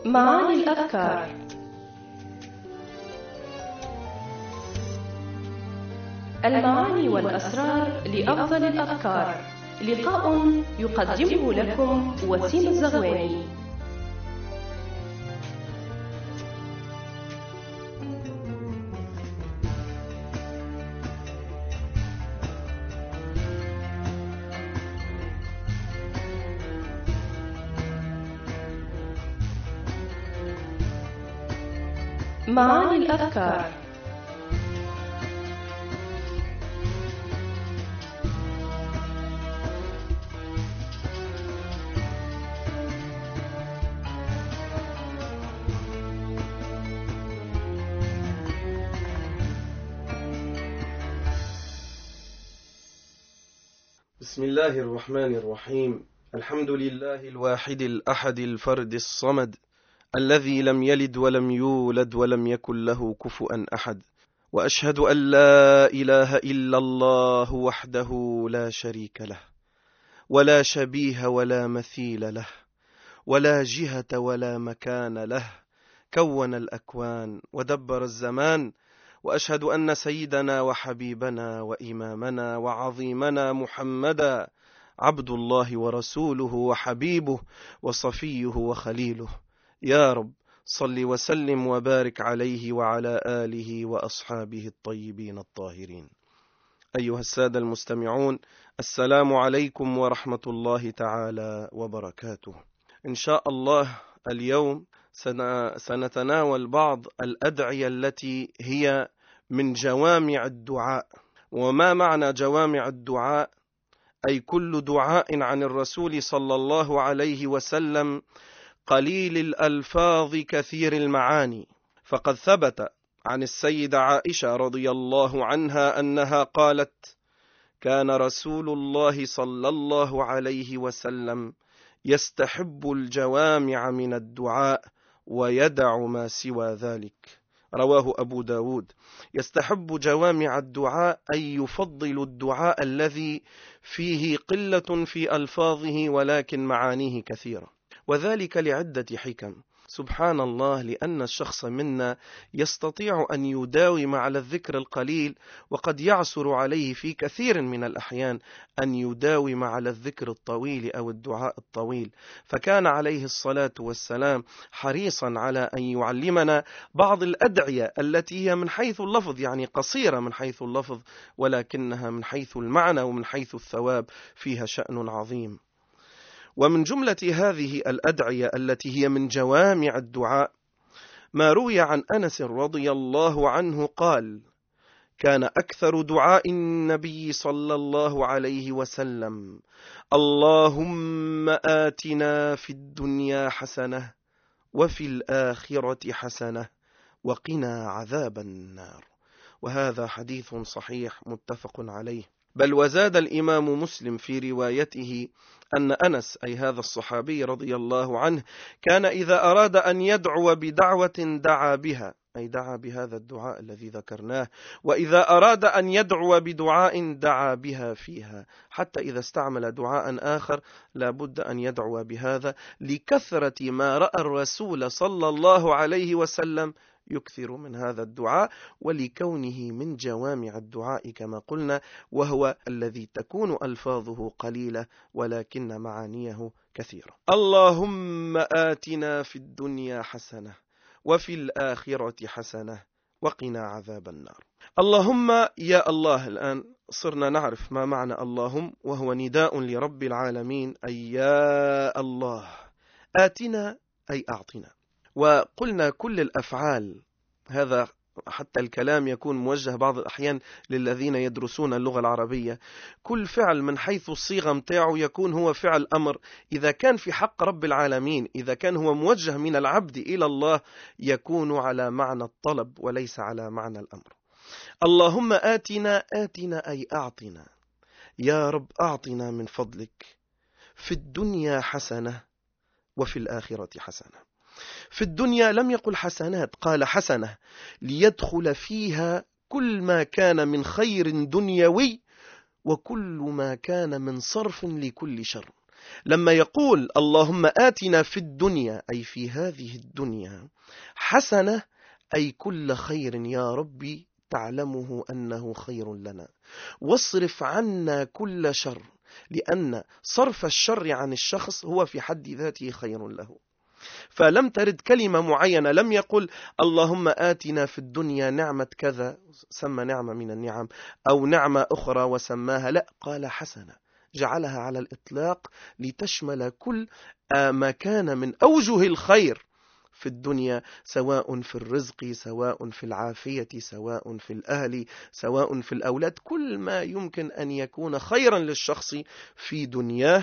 معاني الأفكار. المعاني والأسرار لأفضل الأفكار. لقاء يقدمه لكم وسيم الزغواني. معاني الأفكار. بسم الله الرحمن الرحيم. الحمد لله الواحد الأحد الفرد الصمد الذي لم يلد ولم يولد ولم يكن له كفؤا أحد، وأشهد أن لا إله إلا الله وحده لا شريك له، ولا شبيه ولا مثيل له، ولا جهة ولا مكان له، كون الأكوان ودبر الزمان. وأشهد أن سيدنا وحبيبنا وإمامنا وعظيمنا محمدا عبد الله ورسوله وحبيبه وصفيه وخليله. يا رب صل وسلم وبارك عليه وعلى آله وأصحابه الطيبين الطاهرين. أيها السادة المستمعون، السلام عليكم ورحمة الله تعالى وبركاته. إن شاء الله اليوم سنتناول بعض الأدعية التي هي من جوامع الدعاء. وما معنى جوامع الدعاء؟ أي كل دعاء عن الرسول صلى الله عليه وسلم قليل الألفاظ كثير المعاني. فقد ثبت عن السيدة عائشة رضي الله عنها أنها قالت: كان رسول الله صلى الله عليه وسلم يستحب الجوامع من الدعاء ويدع ما سوى ذلك. رواه أبو داود. يستحب جوامع الدعاء أي يفضل الدعاء الذي فيه قلة في ألفاظه ولكن معانيه كثيرة، وذلك لعدة حكم. سبحان الله، لأن الشخص منا يستطيع أن يداوم على الذكر القليل، وقد يعسر عليه في كثير من الأحيان أن يداوم على الذكر الطويل أو الدعاء الطويل. فكان عليه الصلاة والسلام حريصا على أن يعلمنا بعض الأدعية التي هي من حيث اللفظ يعني قصيرة من حيث اللفظ، ولكنها من حيث المعنى ومن حيث الثواب فيها شأن عظيم. ومن جملة هذه الأدعية التي هي من جوامع الدعاء ما روي عن أنس رضي الله عنه قال: كان أكثر دعاء النبي صلى الله عليه وسلم: اللهم آتنا في الدنيا حسنة وفي الآخرة حسنة وقنا عذاب النار. وهذا حديث صحيح متفق عليه. بل وزاد الإمام مسلم في روايته أن أنس أي هذا الصحابي رضي الله عنه كان إذا أراد أن يدعو بدعوة دعا بها، أي دعا بهذا الدعاء الذي ذكرناه، وإذا أراد أن يدعو بدعاء دعا بها فيها، حتى إذا استعمل دعاء آخر لابد أن يدعو بهذا لكثرة ما رأى الرسول صلى الله عليه وسلم يكثر من هذا الدعاء، ولكونه من جوامع الدعاء كما قلنا، وهو الذي تكون ألفاظه قليلة ولكن معانيه كثيرة. اللهم آتنا في الدنيا حسنة وفي الآخرة حسنة وقنا عذاب النار. اللهم يا الله. الآن صرنا نعرف ما معنى اللهم، وهو نداء لرب العالمين، أي يا الله. آتنا أي أعطنا. وقلنا كل الأفعال، هذا حتى الكلام يكون موجه بعض الأحيان للذين يدرسون اللغة العربية، كل فعل من حيث الصيغة متاعه يكون هو فعل أمر. إذا كان في حق رب العالمين، إذا كان هو موجه من العبد إلى الله، يكون على معنى الطلب وليس على معنى الأمر. اللهم آتنا. آتنا أي أعطنا. يا رب أعطنا من فضلك في الدنيا حسنة وفي الآخرة حسنة. في الدنيا لم يقل حسنات، قال حسنة، ليدخل فيها كل ما كان من خير دنيوي وكل ما كان من صرف لكل شر. لما يقول اللهم آتنا في الدنيا أي في هذه الدنيا حسنة، أي كل خير يا ربي تعلمه أنه خير لنا، واصرف عنا كل شر، لأن صرف الشر عن الشخص هو في حد ذاته خير له. فلم ترد كلمة معينة، لم يقل اللهم آتنا في الدنيا نعمة كذا، سمى نعمة من النعم، أو نعمة أخرى وسماها، لا، قال حسنة، جعلها على الإطلاق لتشمل كل ما كان من أوجه الخير في الدنيا، سواء في الرزق، سواء في العافية، سواء في الأهل، سواء في الأولاد، كل ما يمكن أن يكون خيرا للشخص في دنياه،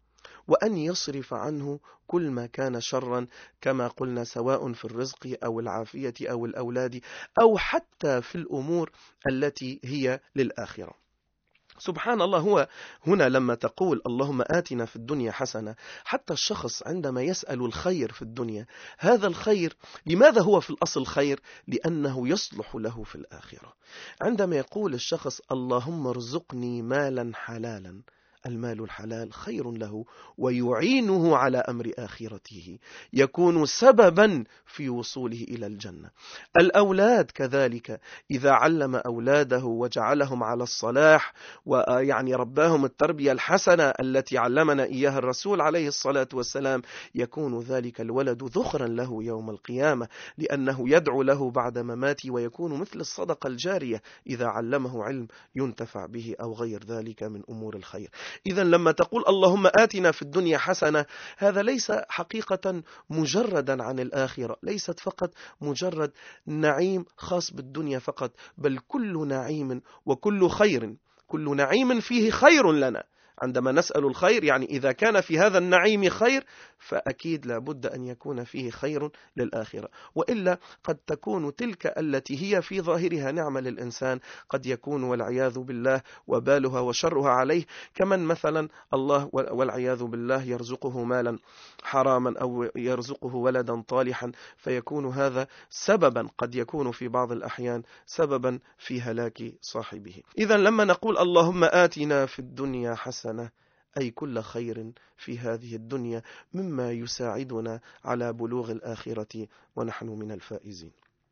وأن يصرف عنه كل ما كان شرا كما قلنا، سواء في الرزق أو العافية أو الأولاد، أو حتى في الأمور التي هي للآخرة. سبحان الله، هو هنا لما تقول اللهم آتنا في الدنيا حسنة، حتى الشخص عندما يسأل الخير في الدنيا، هذا الخير لماذا هو في الأصل خير؟ لأنه يصلح له في الآخرة. عندما يقول الشخص اللهم ارزقني مالا حلالا، المال الحلال خير له ويعينه على أمر آخرته، يكون سببا في وصوله إلى الجنة. الأولاد كذلك، إذا علم أولاده وجعلهم على الصلاح، ويعني رباهم التربية الحسنة التي علمنا إياها الرسول عليه الصلاة والسلام، يكون ذلك الولد ذخرا له يوم القيامة، لأنه يدعو له بعد مماته، ويكون مثل الصدقة الجارية إذا علمه علم ينتفع به أو غير ذلك من أمور الخير. إذا لما تقول اللهم آتنا في الدنيا حسنة، هذا ليس حقيقة مجردا عن الآخرة، ليست فقط مجرد نعيم خاص بالدنيا فقط، بل كل نعيم وكل خير، كل نعيم فيه خير لنا. عندما نسأل الخير، يعني إذا كان في هذا النعيم خير، فأكيد لابد أن يكون فيه خير للآخرة، وإلا قد تكون تلك التي هي في ظاهرها نعمة للإنسان قد يكون والعياذ بالله وبالها وشرها عليه، كمن مثلا الله والعياذ بالله يرزقه مالا حراما أو يرزقه ولدا طالحا، فيكون هذا سببا، قد يكون في بعض الأحيان سببا في هلاك صاحبه. إذا لما نقول اللهم آتنا في الدنيا حسنة، أي كل خير في هذه الدنيا مما يساعدنا على بلوغ الآخرة ونحن من الفائزين.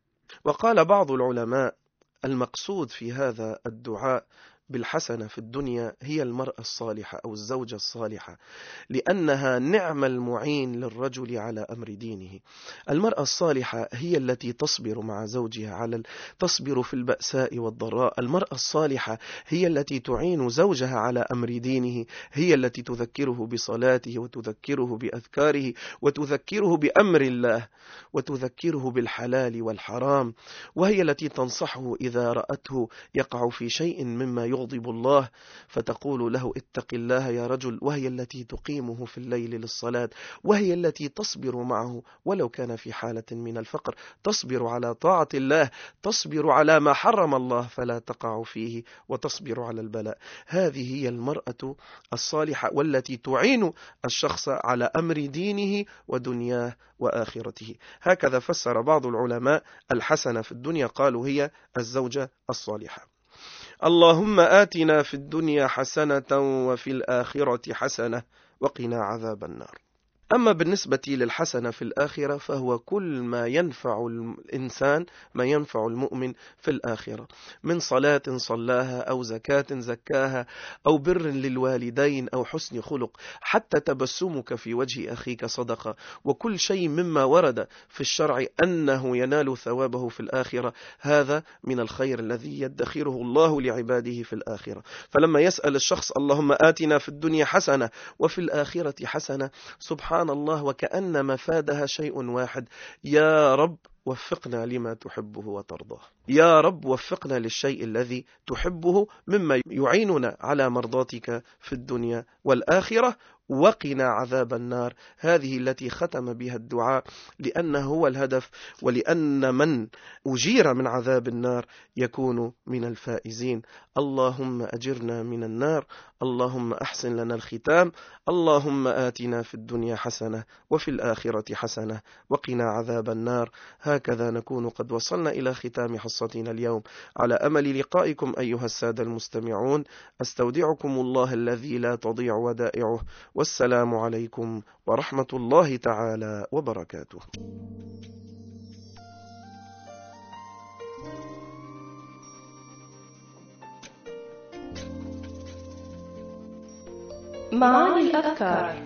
وقال بعض العلماء المقصود في هذا الدعاء بالحسنة في الدنيا هي المرأة الصالحة أو الزوجة الصالحة، لأنها نعم المعين للرجل على أمر دينه. المرأة الصالحة هي التي تصبر مع زوجها تصبر في البأساء والضراء. المرأة الصالحة هي التي تعين زوجها على أمر دينه، هي التي تذكره بصلاته وتذكره بأذكاره وتذكره بأمر الله وتذكره بالحلال والحرام، وهي التي تنصحه إذا رأته يقع في شيء مما يغضب الله فتقول له اتق الله يا رجل، وهي التي تقيمه في الليل للصلاة، وهي التي تصبر معه ولو كان في حالة من الفقر، تصبر على طاعة الله، تصبر على ما حرم الله فلا تقع فيه، وتصبر على البلاء. هذه هي المرأة الصالحة، والتي تعين الشخص على أمر دينه ودنياه وآخرته. هكذا فسر بعض العلماء الحسنة في الدنيا، قالوا هي الزوجة الصالحة. اللهم آتنا في الدنيا حسنة وفي الآخرة حسنة وقنا عذاب النار. أما بالنسبة للحسنة في الآخرة فهو كل ما ينفع الإنسان، ما ينفع المؤمن في الآخرة، من صلاة صلاها أو زكاة زكاها أو بر للوالدين أو حسن خلق، حتى تبسمك في وجه أخيك صدقة، وكل شيء مما ورد في الشرع أنه ينال ثوابه في الآخرة، هذا من الخير الذي يدخره الله لعباده في الآخرة. فلما يسأل الشخص اللهم آتنا في الدنيا حسنة وفي الآخرة حسنة، سبحان الله، وكأن مفادها شيء واحد: يا رب وفقنا لما تحبه وترضاه، يا رب وفقنا للشيء الذي تحبه مما يعيننا على مرضاتك في الدنيا والآخرة، وقنا عذاب النار. هذه التي ختم بها الدعاء، لأنه هو الهدف، ولأن من أجير من عذاب النار يكون من الفائزين. اللهم أجرنا من النار، اللهم أحسن لنا الختام، اللهم آتنا في الدنيا حسنة وفي الآخرة حسنة وقنا عذاب النار. هكذا نكون قد وصلنا إلى ختام حصتنا اليوم، على أمل لقائكم أيها السادة المستمعون. أستودعكم الله الذي لا تضيع ودائعه، والسلام عليكم ورحمة الله تعالى وبركاته. معاني الأذكار.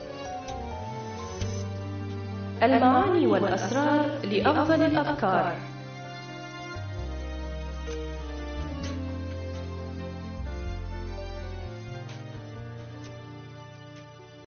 المعاني والأسرار لأفضل الأذكار.